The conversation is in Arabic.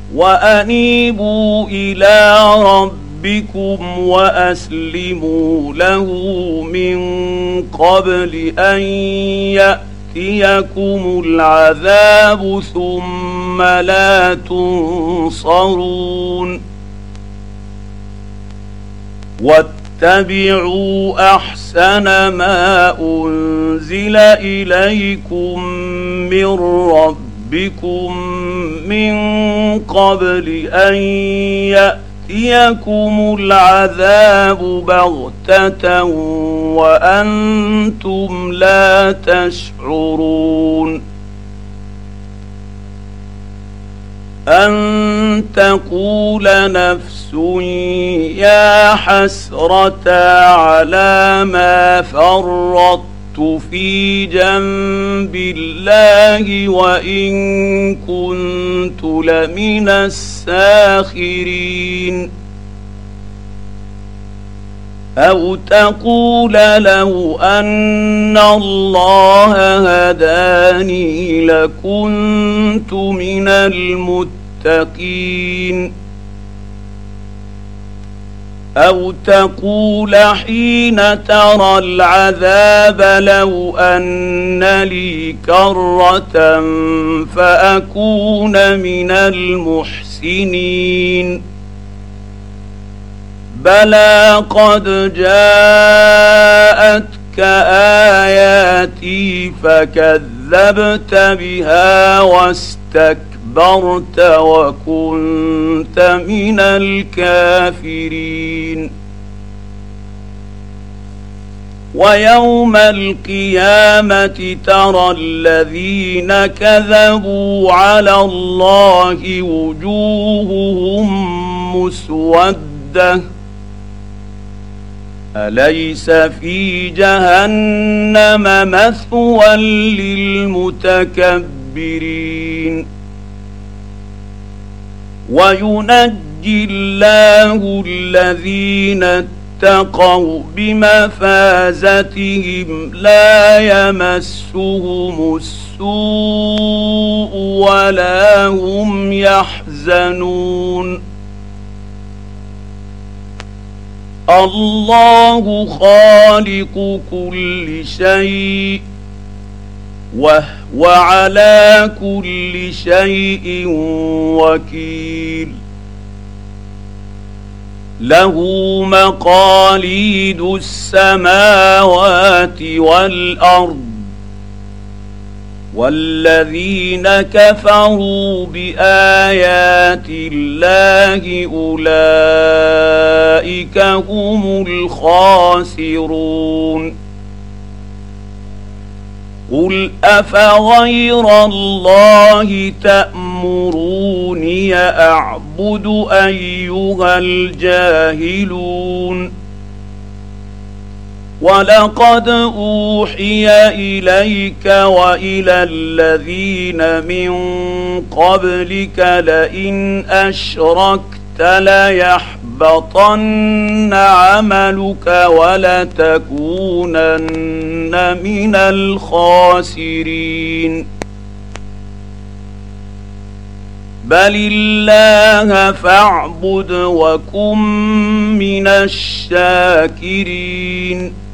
وأنيبوا إلى ربكم وأسلموا له من قبل أن يأتيكم العذاب ثم لا تنصرون واتبعوا أحسن ما أنزل إليكم من ربكم من قبل أن يأتيكم العذاب بغتة وأنتم لا تشعرون أن تقول نفس يا حسرة على ما فرطت في جنب الله وإن كنت لمن الساخرين أو تقول لو أن الله هداني لكنت من المتقين أو تقول حين ترى العذاب لو أن لي كرة فأكون من المحسنين بلى قد جاءتك آياتي فكذبت بها واستكبرت وكنت من الكافرين ويوم القيامة ترى الذين كذبوا على الله وجوههم مسودة أليس في جهنم مثوى للمتكبرين وينجي الله الذين اتقوا بمفازتهم لا يمسهم السوء ولا هم يحزنون الله خالق كل شيء وهو على كل شيء وكيل له مقاليد السماوات والأرض والذين كفروا بآيات الله أولئك هم الخاسرون قل أفغير الله تأمروني أعبد أيها الجاهلون ولقد أوحي إليك وإلى الذين من قبلك لئن أشركت ليحبطن عملك ولتكونن من الخاسرين بل الله فاعبد وكن من الشاكرين